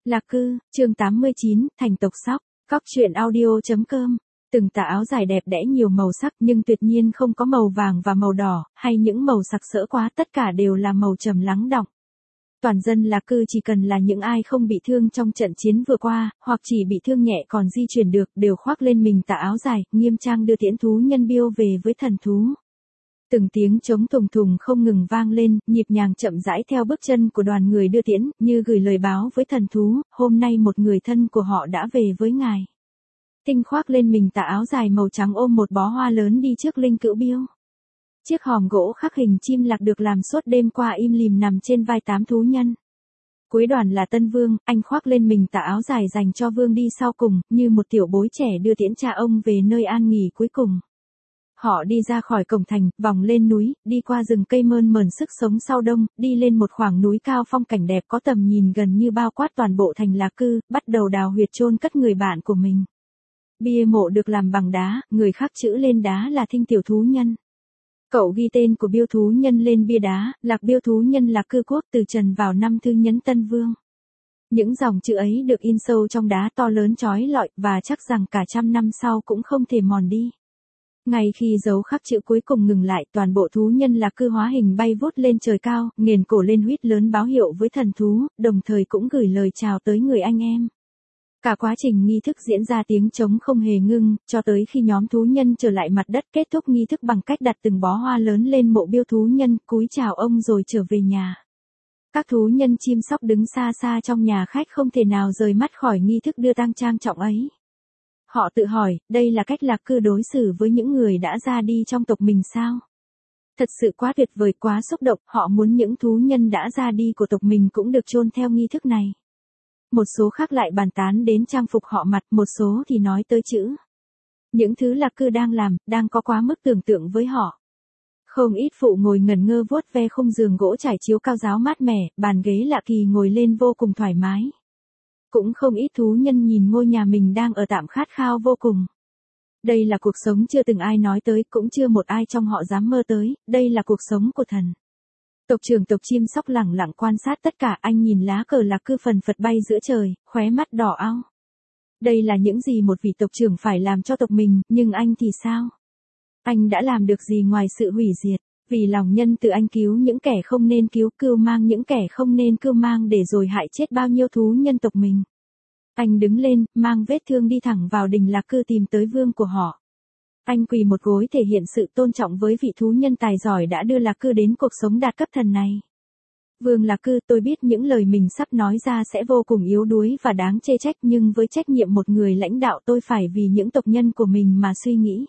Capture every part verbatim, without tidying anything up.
Lạc Cư, chương tám mươi chín, thành tộc sóc, cóc truyện audio.com. Từng tà áo dài đẹp đẽ nhiều màu sắc nhưng tuyệt nhiên không có màu vàng và màu đỏ, hay những màu sặc sỡ quá, tất cả đều là màu trầm lắng đọng. Toàn dân Lạc Cư chỉ cần là những ai không bị thương trong trận chiến vừa qua, hoặc chỉ bị thương nhẹ còn di chuyển được, đều khoác lên mình tà áo dài, nghiêm trang đưa tiễn thú nhân biêu về với thần thú. Từng tiếng trống thùng thùng không ngừng vang lên, nhịp nhàng chậm rãi theo bước chân của đoàn người đưa tiễn, như gửi lời báo với thần thú, hôm nay một người thân của họ đã về với ngài. Tinh khoác lên mình tà áo dài màu trắng ôm một bó hoa lớn đi trước linh cữu biêu. Chiếc hòm gỗ khắc hình chim lạc được làm suốt đêm qua im lìm nằm trên vai tám thú nhân. Cuối đoàn là Tân Vương, anh khoác lên mình tà áo dài dành cho Vương đi sau cùng, như một tiểu bối trẻ đưa tiễn cha ông về nơi an nghỉ cuối cùng. Họ đi ra khỏi cổng thành, vòng lên núi, đi qua rừng cây mơn mởn sức sống sau đông, đi lên một khoảng núi cao phong cảnh đẹp có tầm nhìn gần như bao quát toàn bộ thành Lạc Cư, bắt đầu đào huyệt chôn cất người bạn của mình. Bia mộ được làm bằng đá, người khắc chữ lên đá là Thinh tiểu thú nhân. Cậu ghi tên của biêu thú nhân lên bia đá, Lạc biêu thú nhân Lạc Cư quốc từ trần vào năm Thư Nhấn Tân Vương. Những dòng chữ ấy được in sâu trong đá to lớn chói lọi, và chắc rằng cả trăm năm sau cũng không thể mòn đi. Ngay khi dấu khắc chữ cuối cùng ngừng lại, toàn bộ thú nhân Lạc Cư hóa hình bay vút lên trời cao, nghền cổ lên huýt lớn báo hiệu với thần thú, đồng thời cũng gửi lời chào tới người anh em. Cả quá trình nghi thức diễn ra tiếng trống không hề ngưng, cho tới khi nhóm thú nhân trở lại mặt đất, kết thúc nghi thức bằng cách đặt từng bó hoa lớn lên mộ biêu thú nhân, cúi chào ông rồi trở về nhà. Các thú nhân chim sóc đứng xa xa trong nhà khách không thể nào rời mắt khỏi nghi thức đưa tang trang trọng ấy. Họ tự hỏi, đây là cách Lạc Cư đối xử với những người đã ra đi trong tộc mình sao? Thật sự quá tuyệt vời, quá xúc động, họ muốn những thú nhân đã ra đi của tộc mình cũng được chôn theo nghi thức này. Một số khác lại bàn tán đến trang phục họ mặc, một số thì nói tới chữ. Những thứ Lạc Cư đang làm, đang có quá mức tưởng tượng với họ. Không ít phụ ngồi ngẩn ngơ vuốt ve khung giường gỗ trải chiếu cao ráo mát mẻ, bàn ghế lạ kỳ ngồi lên vô cùng thoải mái. Cũng không ít thú nhân nhìn ngôi nhà mình đang ở tạm khát khao vô cùng. Đây là cuộc sống chưa từng ai nói tới, cũng chưa một ai trong họ dám mơ tới, đây là cuộc sống của thần. Tộc trưởng tộc chim sóc lẳng lặng quan sát tất cả, anh nhìn lá cờ Lạc Cư phần phật bay giữa trời, khóe mắt đỏ ao. Đây là những gì một vị tộc trưởng phải làm cho tộc mình, nhưng anh thì sao? Anh đã làm được gì ngoài sự hủy diệt? Vì lòng nhân từ anh cứu những kẻ không nên cứu, cưu mang những kẻ không nên cưu mang để rồi hại chết bao nhiêu thú nhân tộc mình. Anh đứng lên, mang vết thương đi thẳng vào đình Lạc Cư tìm tới vương của họ. Anh quỳ một gối thể hiện sự tôn trọng với vị thú nhân tài giỏi đã đưa Lạc Cư đến cuộc sống đạt cấp thần này. Vương Lạc Cư, tôi biết những lời mình sắp nói ra sẽ vô cùng yếu đuối và đáng chê trách, nhưng với trách nhiệm một người lãnh đạo tôi phải vì những tộc nhân của mình mà suy nghĩ.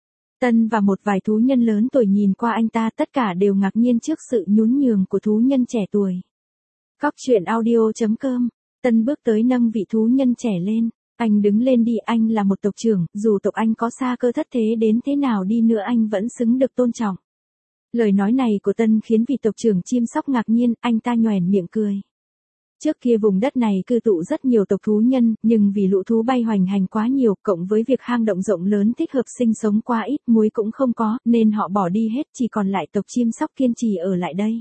Tân và một vài thú nhân lớn tuổi nhìn qua anh ta, tất cả đều ngạc nhiên trước sự nhún nhường của thú nhân trẻ tuổi. Cóc truyện audio.com. Tân bước tới nâng vị thú nhân trẻ lên. Anh đứng lên đi, anh là một tộc trưởng, dù tộc anh có xa cơ thất thế đến thế nào đi nữa anh vẫn xứng được tôn trọng. Lời nói này của Tân khiến vị tộc trưởng chim sóc ngạc nhiên, anh ta nhoẻn miệng cười. Trước kia vùng đất này cư tụ rất nhiều tộc thú nhân, nhưng vì lũ thú bay hoành hành quá nhiều, cộng với việc hang động rộng lớn thích hợp sinh sống quá ít, muối cũng không có, nên họ bỏ đi hết, chỉ còn lại tộc chim sóc kiên trì ở lại đây.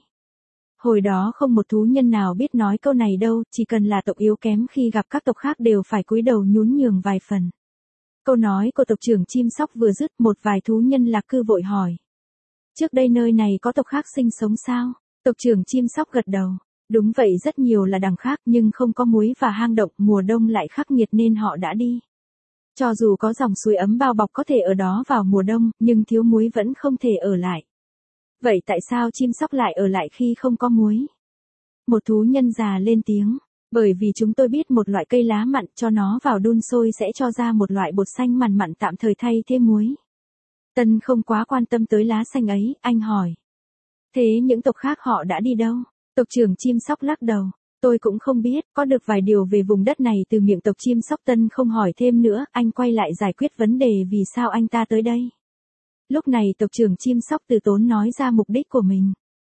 Hồi đó không một thú nhân nào biết nói câu này đâu, chỉ cần là tộc yếu kém khi gặp các tộc khác đều phải cúi đầu nhún nhường vài phần. Câu nói của tộc trưởng chim sóc vừa dứt, một vài thú nhân Lạc Cư vội hỏi. Trước đây nơi này có tộc khác sinh sống sao? Tộc trưởng chim sóc gật đầu. Đúng vậy, rất nhiều là đằng khác, nhưng không có muối và hang động, mùa đông lại khắc nghiệt nên họ đã đi. Cho dù có dòng suối ấm bao bọc có thể ở đó vào mùa đông, nhưng thiếu muối vẫn không thể ở lại. Vậy tại sao chim sóc lại ở lại khi không có muối? Một thú nhân già lên tiếng. Bởi vì chúng tôi biết một loại cây lá mặn, cho nó vào đun sôi sẽ cho ra một loại bột xanh mặn mặn tạm thời thay thế muối. Tân không quá quan tâm tới lá xanh ấy, anh hỏi. Thế những tộc khác họ đã đi đâu? Tộc trưởng chim sóc lắc đầu. Tôi cũng không biết, có được vài điều về vùng đất này từ miệng tộc chim sóc. Tân không hỏi thêm nữa, anh quay lại giải quyết vấn đề vì sao anh ta tới đây. Lúc này tộc trưởng chim sóc từ tốn nói ra mục đích của mình.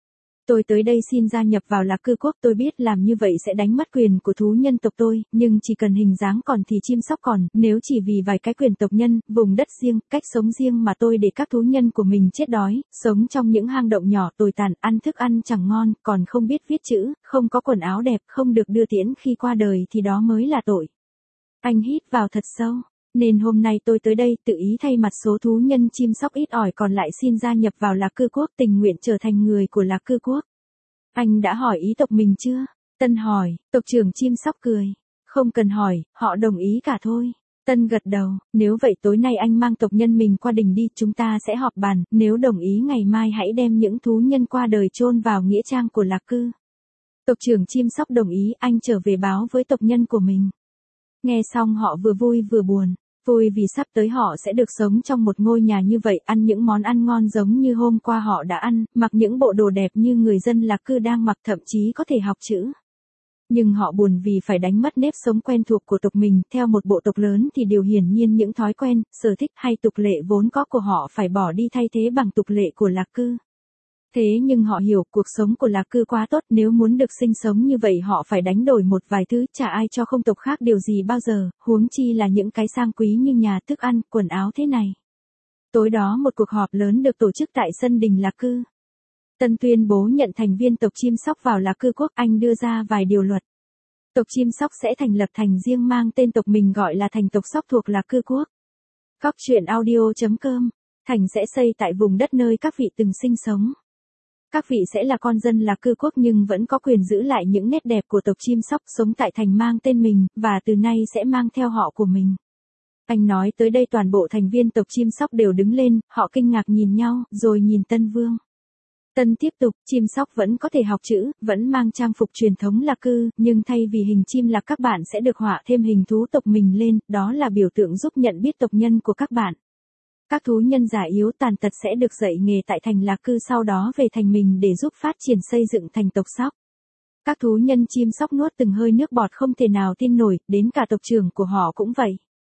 Tôi tới đây xin gia nhập vào Lạc Cư quốc, tôi biết làm như vậy sẽ đánh mất quyền của thú nhân tộc tôi, nhưng chỉ cần hình dáng còn thì chim sóc còn, nếu chỉ vì vài cái quyền tộc nhân, vùng đất riêng, cách sống riêng mà tôi để các thú nhân của mình chết đói, sống trong những hang động nhỏ tồi tàn, ăn thức ăn chẳng ngon, còn không biết viết chữ, không có quần áo đẹp, không được đưa tiễn khi qua đời thì đó mới là tội. Anh hít vào thật sâu. Nên hôm nay tôi tới đây tự ý thay mặt số thú nhân chim sóc ít ỏi còn lại xin gia nhập vào Lạc Cư quốc, tình nguyện trở thành người của Lạc Cư quốc. Anh đã hỏi ý tộc mình chưa? Tân hỏi. Tộc trưởng chim sóc cười. Không cần hỏi, họ đồng ý cả thôi. Tân gật đầu. Nếu vậy tối nay anh mang tộc nhân mình qua đình đi, chúng ta sẽ họp bàn, nếu đồng ý ngày mai hãy đem những thú nhân qua đời chôn vào nghĩa trang của Lạc Cư. Tộc trưởng chim sóc đồng ý, anh trở về báo với tộc nhân của mình. Nghe xong họ vừa vui vừa buồn. Vui vì sắp tới họ sẽ được sống trong một ngôi nhà như vậy, ăn những món ăn ngon giống như hôm qua họ đã ăn, mặc những bộ đồ đẹp như người dân Lạc Cư đang mặc, thậm chí có thể học chữ. Nhưng họ buồn vì phải đánh mất nếp sống quen thuộc của tộc mình, theo một bộ tộc lớn thì điều hiển nhiên những thói quen, sở thích hay tục lệ vốn có của họ phải bỏ đi thay thế bằng tục lệ của Lạc Cư. Thế nhưng họ hiểu cuộc sống của Lạc Cư quá tốt, nếu muốn được sinh sống như vậy họ phải đánh đổi một vài thứ, chả ai cho không tộc khác điều gì bao giờ, huống chi là những cái sang quý như nhà, thức ăn, quần áo thế này. Tối đó một cuộc họp lớn được tổ chức tại sân đình Lạc Cư. Tân tuyên bố nhận thành viên tộc chim sóc vào Lạc Cư quốc, anh đưa ra vài điều luật. Tộc chim sóc sẽ thành lập thành riêng mang tên tộc mình gọi là thành tộc sóc thuộc Lạc Cư quốc. Góc truyện audio chấm com. Thành sẽ xây tại vùng đất nơi các vị từng sinh sống. Các vị sẽ là con dân Lạc Cư quốc nhưng vẫn có quyền giữ lại những nét đẹp của tộc chim sóc, sống tại thành mang tên mình, và từ nay sẽ mang theo họ của mình. Anh nói tới đây toàn bộ thành viên tộc chim sóc đều đứng lên, họ kinh ngạc nhìn nhau, rồi nhìn Tân Vương. Tân tiếp tục, chim sóc vẫn có thể học chữ, vẫn mang trang phục truyền thống Lạc Cư, nhưng thay vì hình chim lạc các bạn sẽ được họa thêm hình thú tộc mình lên, đó là biểu tượng giúp nhận biết tộc nhân của các bạn. Các thú nhân già yếu tàn tật sẽ được dạy nghề tại thành Lạc Cư, sau đó về thành mình để giúp phát triển xây dựng thành tộc sóc. Các thú nhân chim sóc nuốt từng hơi nước bọt không thể nào tin nổi, đến cả tộc trưởng của họ cũng vậy.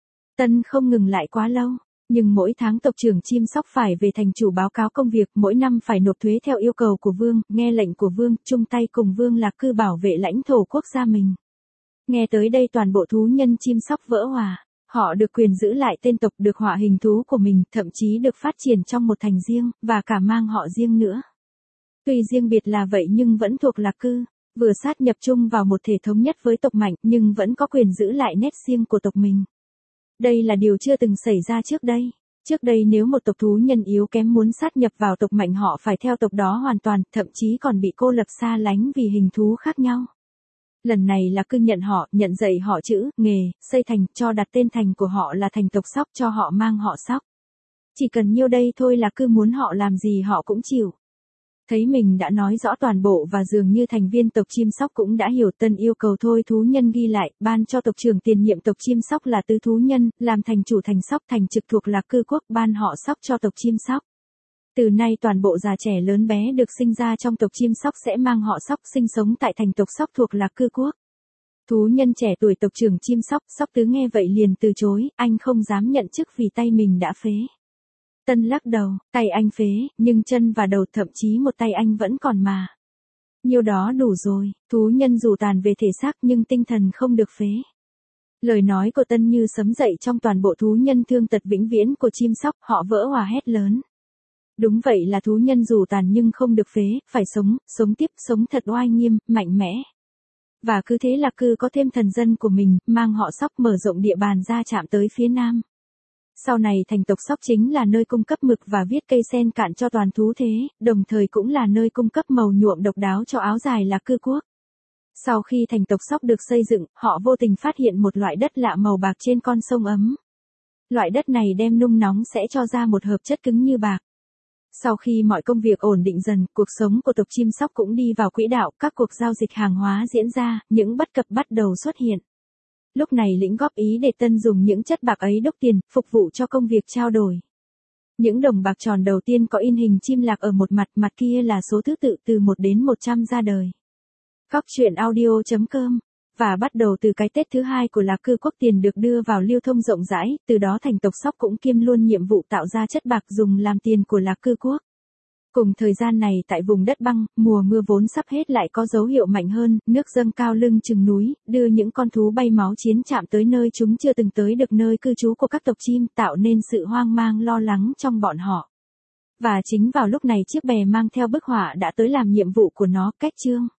Tân không ngừng lại quá lâu, nhưng mỗi tháng tộc trưởng chim sóc phải về thành chủ báo cáo công việc, mỗi năm phải nộp thuế theo yêu cầu của vương, nghe lệnh của vương, chung tay cùng vương Lạc Cư bảo vệ lãnh thổ quốc gia mình. Nghe tới đây toàn bộ thú nhân chim sóc vỡ hòa. Họ được quyền giữ lại tên tộc, được họa hình thú của mình, thậm chí được phát triển trong một thành riêng, và cả mang họ riêng nữa. Tuy riêng biệt là vậy nhưng vẫn thuộc Lạc Cư, vừa sát nhập chung vào một thể thống nhất với tộc mạnh nhưng vẫn có quyền giữ lại nét riêng của tộc mình. Đây là điều chưa từng xảy ra trước đây. Trước đây nếu một tộc thú nhân yếu kém muốn sát nhập vào tộc mạnh họ phải theo tộc đó hoàn toàn, thậm chí còn bị cô lập xa lánh vì hình thú khác nhau. Lần này Lạc Cư nhận họ, nhận dạy họ chữ, nghề, xây thành, cho đặt tên thành của họ là thành tộc sóc, cho họ mang họ sóc. Chỉ cần nhiêu đây thôi Lạc Cư muốn họ làm gì họ cũng chịu. Thấy mình đã nói rõ toàn bộ và dường như thành viên tộc chim sóc cũng đã hiểu, Tân yêu cầu thôi thú nhân ghi lại, ban cho tộc trưởng tiền nhiệm tộc chim sóc là tứ thú nhân, làm thành chủ thành sóc, thành trực thuộc Lạc Cư quốc, ban họ sóc cho tộc chim sóc. Từ nay toàn bộ già trẻ lớn bé được sinh ra trong tộc chim sóc sẽ mang họ sóc, sinh sống tại thành tộc sóc thuộc Lạc Cư quốc. Thú nhân trẻ tuổi tộc trưởng chim sóc, sóc tứ nghe vậy liền từ chối, anh không dám nhận chức vì tay mình đã phế. Tân lắc đầu, tay anh phế, nhưng chân và đầu, thậm chí một tay anh vẫn còn mà. Nhiêu đó đủ rồi, thú nhân dù tàn về thể xác nhưng tinh thần không được phế. Lời nói của Tân như sấm dậy trong toàn bộ thú nhân thương tật vĩnh viễn của chim sóc, họ vỡ hòa hét lớn. Đúng vậy là thú nhân dù tàn nhưng không được phế, phải sống, sống tiếp, sống thật oai nghiêm, mạnh mẽ. Và cứ thế Lạc Cư có thêm thần dân của mình, mang họ sóc mở rộng địa bàn ra chạm tới phía nam. Sau này thành tộc sóc chính là nơi cung cấp mực và viết cây sen cạn cho toàn thú thế, đồng thời cũng là nơi cung cấp màu nhuộm độc đáo cho áo dài Lạc Cư quốc. Sau khi thành tộc sóc được xây dựng, họ vô tình phát hiện một loại đất lạ màu bạc trên con sông ấm. Loại đất này đem nung nóng sẽ cho ra một hợp chất cứng như bạc. Sau khi mọi công việc ổn định dần, cuộc sống của tộc chim sóc cũng đi vào quỹ đạo, các cuộc giao dịch hàng hóa diễn ra, những bất cập bắt đầu xuất hiện. Lúc này lĩnh góp ý để Tân dùng những chất bạc ấy đúc tiền, phục vụ cho công việc trao đổi. Những đồng bạc tròn đầu tiên có in hình chim lạc ở một mặt, mặt kia là số thứ tự từ một đến một trăm ra đời. Góc truyện audio chấm com. Và bắt đầu từ cái Tết thứ hai của Lạc Cư quốc tiền được đưa vào lưu thông rộng rãi, từ đó thành tộc sóc cũng kiêm luôn nhiệm vụ tạo ra chất bạc dùng làm tiền của Lạc Cư quốc. Cùng thời gian này tại vùng đất băng, mùa mưa vốn sắp hết lại có dấu hiệu mạnh hơn, nước dâng cao lưng chừng núi, đưa những con thú bay máu chiến chạm tới nơi chúng chưa từng tới được nơi cư trú của các tộc chim, tạo nên sự hoang mang lo lắng trong bọn họ. Và chính vào lúc này chiếc bè mang theo bức họa đã tới làm nhiệm vụ của nó, cách chương.